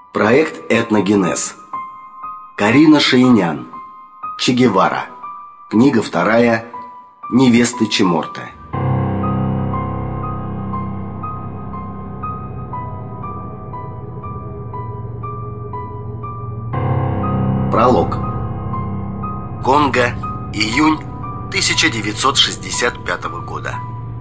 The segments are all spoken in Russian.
Проект «Этногенез». Карина Шаинян. Че Гевара. Книга 2. Невесты Чиморте. Пролог. Конго. Июнь 1965 года.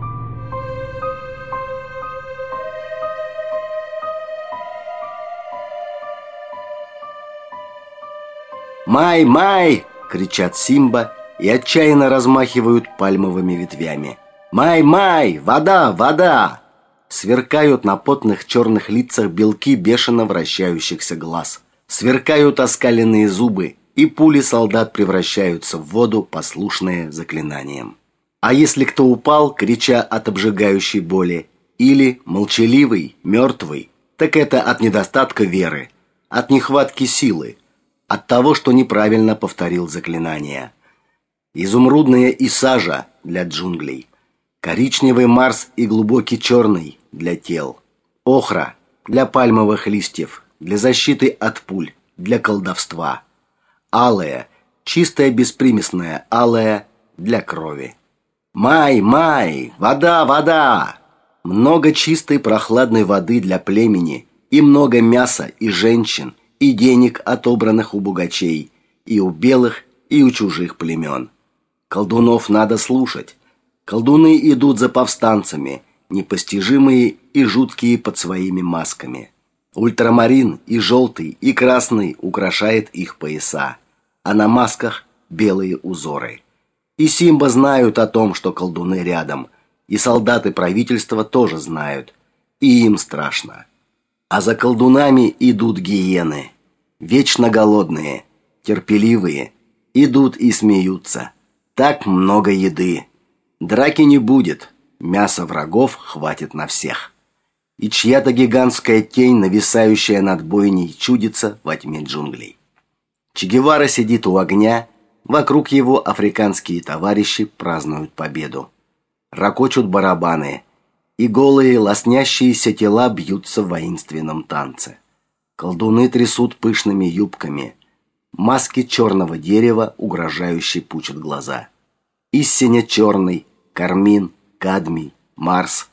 «Май! Май!» — кричат Симба и отчаянно размахивают пальмовыми ветвями. «Май! Май! Вода! Вода!» Сверкают на потных черных лицах белки бешено вращающихся глаз. Сверкают оскаленные зубы, и пули солдат превращаются в воду, послушные заклинаниям. А если кто упал, крича от обжигающей боли, или молчаливый, мертвый, так это от недостатка веры, от нехватки силы, от того, что неправильно повторил заклинание. Изумрудная и сажа для джунглей, коричневый Марс и глубокий черный для тел, охра для пальмовых листьев, для защиты от пуль, для колдовства, алая, чистая беспримесная алая для крови. Май, май, вода, вода! Много чистой прохладной воды для племени, и много мяса и женщин, и денег, отобранных у богачей, и у белых, и у чужих племен. Колдунов надо слушать. Колдуны идут за повстанцами, непостижимые и жуткие под своими масками. Ультрамарин и желтый, и красный украшает их пояса, а на масках белые узоры. И Симба знают о том, что колдуны рядом, и солдаты правительства тоже знают, и им страшно. А за колдунами идут гиены, вечно голодные, терпеливые, идут и смеются. Так много еды. Драки не будет, мяса врагов хватит на всех. И чья-то гигантская тень, нависающая над бойней, чудится во тьме джунглей. Че Гевара сидит у огня, вокруг его африканские товарищи празднуют победу. Рокочут барабаны, и голые лоснящиеся тела бьются в воинственном танце. Колдуны трясут пышными юбками. Маски черного дерева угрожающе пучат глаза. Истинно черный, кармин, кадмий, Марс.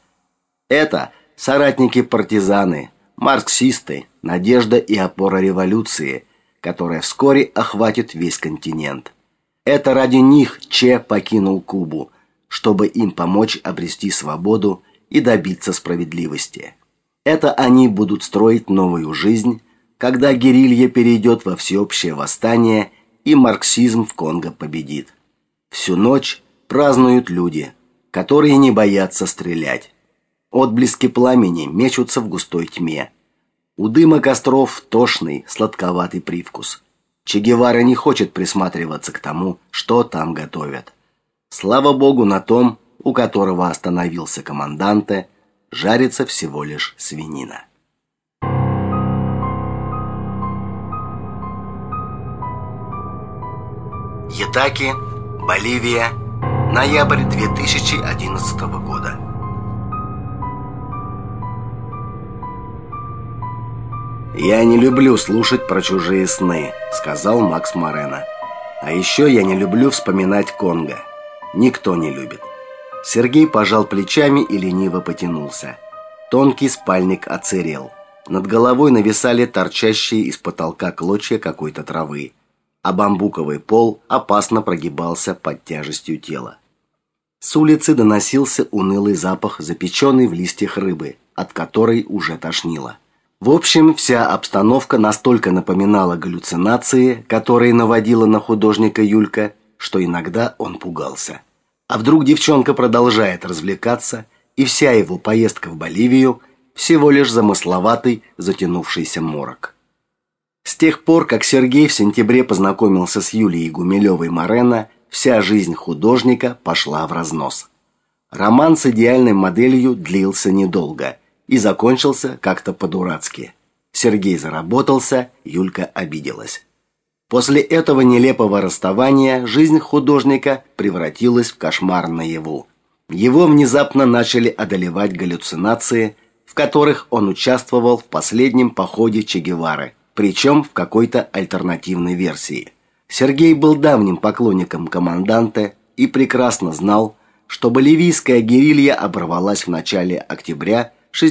Это соратники-партизаны, марксисты, надежда и опора революции, которая вскоре охватит весь континент. Это ради них Че покинул Кубу, чтобы им помочь обрести свободу и добиться справедливости. Это они будут строить новую жизнь, когда герилья перейдет во всеобщее восстание и марксизм в Конго победит. Всю ночь празднуют люди, которые не боятся стрелять. Отблески пламени мечутся в густой тьме. У дыма костров тошный, сладковатый привкус. Че Гевара не хочет присматриваться к тому, что там готовят. Слава богу, на том, у которого остановился команданте, жарится всего лишь свинина. Итаки, Боливия, ноябрь 2011 года. «Я не люблю слушать про чужие сны», — сказал Макс Морено. «А еще я не люблю вспоминать Конго. Никто не любит». Сергей пожал плечами и лениво потянулся. Тонкий спальник оцерел. Над головой нависали торчащие из потолка клочья какой-то травы, а бамбуковый пол опасно прогибался под тяжестью тела. С улицы доносился унылый запах запеченной в листьях рыбы, от которой уже тошнило. В общем, вся обстановка настолько напоминала галлюцинации, которые наводила на художника Юлька, что иногда он пугался. А вдруг девчонка продолжает развлекаться, и вся его поездка в Боливию всего лишь замысловатый, затянувшийся морок. С тех пор, как Сергей в сентябре познакомился с Юлией Гумилевой-Морено, вся жизнь художника пошла в разнос. Роман с идеальной моделью длился недолго и закончился как-то по-дурацки. Сергей заработался, Юлька обиделась. После этого нелепого расставания жизнь художника превратилась в кошмар наяву. Его внезапно начали одолевать галлюцинации, в которых он участвовал в последнем походе Че Гевары, причем в какой-то альтернативной версии. Сергей был давним поклонником команданте и прекрасно знал, что боливийская герилья оборвалась в начале октября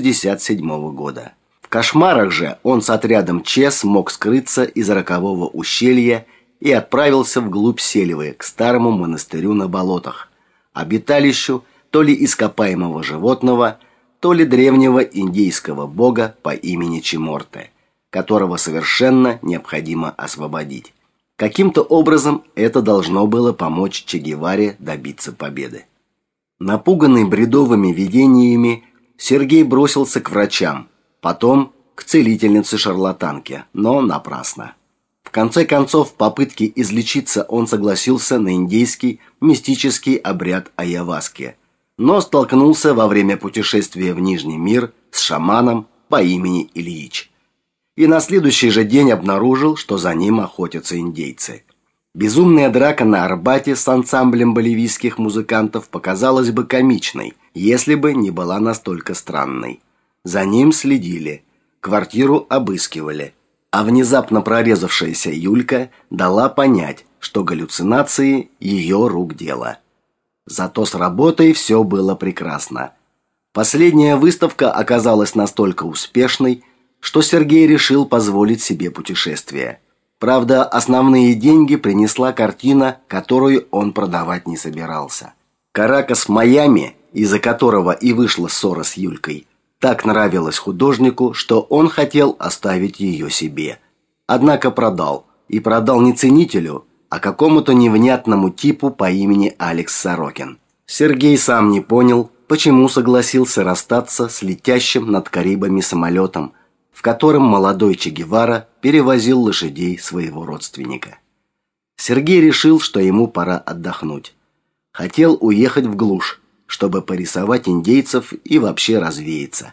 1967 года. В кошмарах же он с отрядом Че смог скрыться из рокового ущелья и отправился вглубь Сельвы, к старому монастырю на болотах, обиталищу то ли ископаемого животного, то ли древнего индейского бога по имени Чиморте, которого совершенно необходимо освободить. Каким-то образом это должно было помочь Че Геваре добиться победы. Напуганный бредовыми видениями, Сергей бросился к врачам, потом к целительнице-шарлатанке, но напрасно. В конце концов, в попытке излечиться он согласился на индейский мистический обряд айаваски, но столкнулся во время путешествия в Нижний мир с шаманом по имени Ильич. И на следующий же день обнаружил, что за ним охотятся индейцы. Безумная драка на Арбате с ансамблем боливийских музыкантов показалась бы комичной, если бы не была настолько странной. За ним следили, квартиру обыскивали, а внезапно прорезавшаяся Юлька дала понять, что галлюцинации ее рук дело. Зато с работой все было прекрасно. Последняя выставка оказалась настолько успешной, что Сергей решил позволить себе путешествие. Правда, основные деньги принесла картина, которую он продавать не собирался. «Каракас в Майами», из-за которого и вышла ссора с Юлькой, так нравилась художнику, что он хотел оставить ее себе. Однако продал. И продал не ценителю, а какому-то невнятному типу по имени Алекс Сорокин. Сергей сам не понял, почему согласился расстаться с летящим над Карибами самолетом, в котором молодой Че Гевара перевозил лошадей своего родственника. Сергей решил, что ему пора отдохнуть. Хотел уехать в глушь, чтобы порисовать индейцев и вообще развеяться.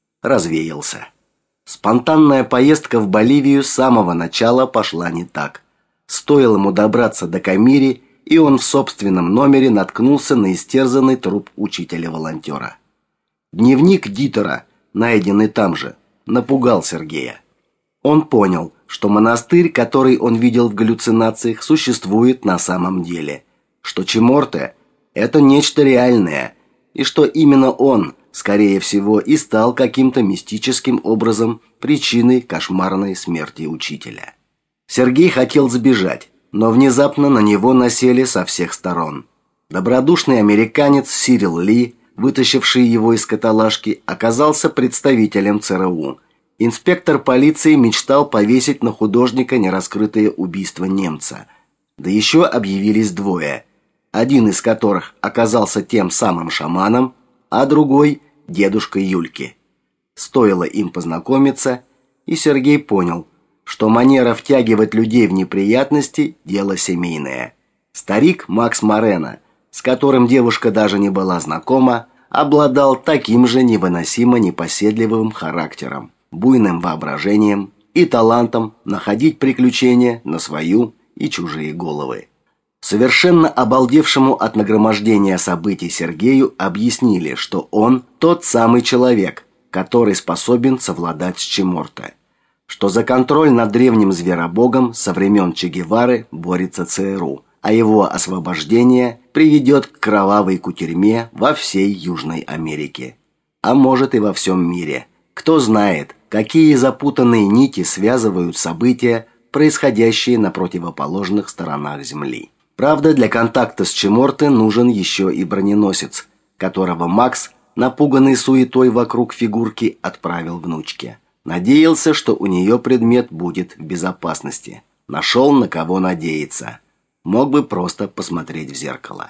Развеялся. Спонтанная поездка в Боливию с самого начала пошла не так. Стоило ему добраться до Камири, и он в собственном номере наткнулся на истерзанный труп учителя-волонтера. Дневник Дитера, найденный там же, напугал Сергея. Он понял, что монастырь, который он видел в галлюцинациях, существует на самом деле, что Чиморте – это нечто реальное, и что именно он, скорее всего, и стал каким-то мистическим образом причиной кошмарной смерти учителя. Сергей хотел сбежать, но внезапно на него насели со всех сторон. Добродушный американец Сирил Ли, вытащивший его из каталажки, оказался представителем ЦРУ. Инспектор полиции мечтал повесить на художника нераскрытое убийство немца. Да еще объявились двое, один из которых оказался тем самым шаманом, а другой – дедушкой Юльки. Стоило им познакомиться, и Сергей понял, что манера втягивать людей в неприятности – дело семейное. Старик Макс Морено, с которым девушка даже не была знакома, обладал таким же невыносимо непоседливым характером, буйным воображением и талантом находить приключения на свою и чужие головы. Совершенно обалдевшему от нагромождения событий Сергею объяснили, что он тот самый человек, который способен совладать с Чиморте, что за контроль над древним зверобогом со времен Че Гевары борется ЦРУ, а его освобождение приведет к кровавой кутерьме во всей Южной Америке. А может и во всем мире. Кто знает, какие запутанные нити связывают события, происходящие на противоположных сторонах Земли. Правда, для контакта с Чиморте нужен еще и броненосец, которого Макс, напуганный суетой вокруг фигурки, отправил внучке. Надеялся, что у нее предмет будет в безопасности. Нашел, на кого надеяться. Мог бы просто посмотреть в зеркало.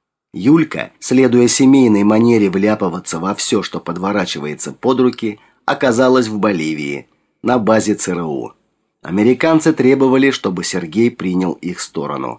Юлька, следуя семейной манере вляпываться во все, что подворачивается под руки, оказалась в Боливии, на базе ЦРУ. Американцы требовали, чтобы Сергей принял их сторону.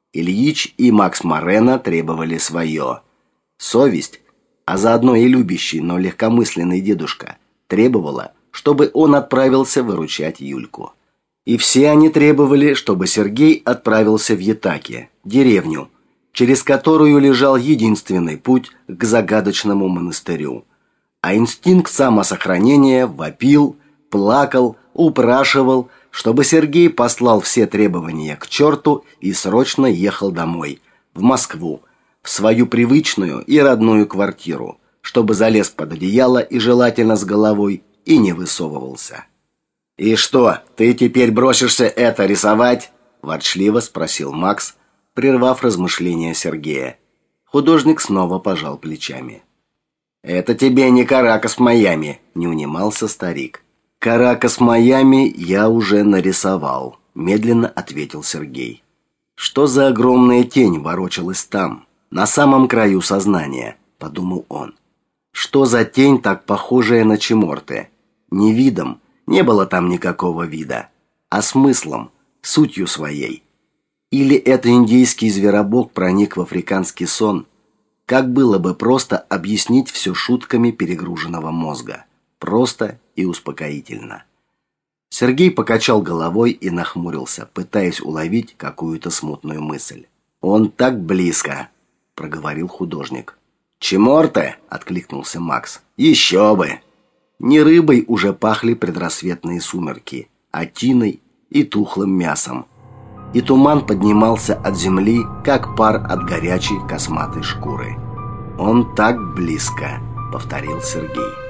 Ильич и Макс Морено требовали свое. Совесть, а заодно и любящий, но легкомысленный дедушка, требовала, чтобы он отправился выручать Юльку. И все они требовали, чтобы Сергей отправился в Ятаки, деревню, через которую лежал единственный путь к загадочному монастырю. А инстинкт самосохранения вопил, плакал, упрашивал, чтобы Сергей послал все требования к черту и срочно ехал домой, в Москву, в свою привычную и родную квартиру, чтобы залез под одеяло и желательно с головой и не высовывался. «И что, ты теперь бросишься это рисовать?» – ворчливо спросил Макс, прервав размышления Сергея. Художник снова пожал плечами. «Это тебе не Каракас в Майами», – не унимался старик. «Каракас в Майами я уже нарисовал», – медленно ответил Сергей. «Что за огромная тень ворочалась там, на самом краю сознания?» – подумал он. «Что за тень, так похожая на Чиморте? Не видом, не было там никакого вида, а смыслом, сутью своей. Или это индейский зверобог проник в африканский сон? Как было бы просто объяснить все шутками перегруженного мозга? Просто и успокоительно». Сергей покачал головой и нахмурился, пытаясь уловить какую-то смутную мысль. «Он так близко», – проговорил художник. «Чиморте?» – откликнулся Макс. «Еще бы!» Не рыбой уже пахли предрассветные сумерки, а тиной и тухлым мясом. И туман поднимался от земли, как пар от горячей косматой шкуры. «Он так близко», – повторил Сергей.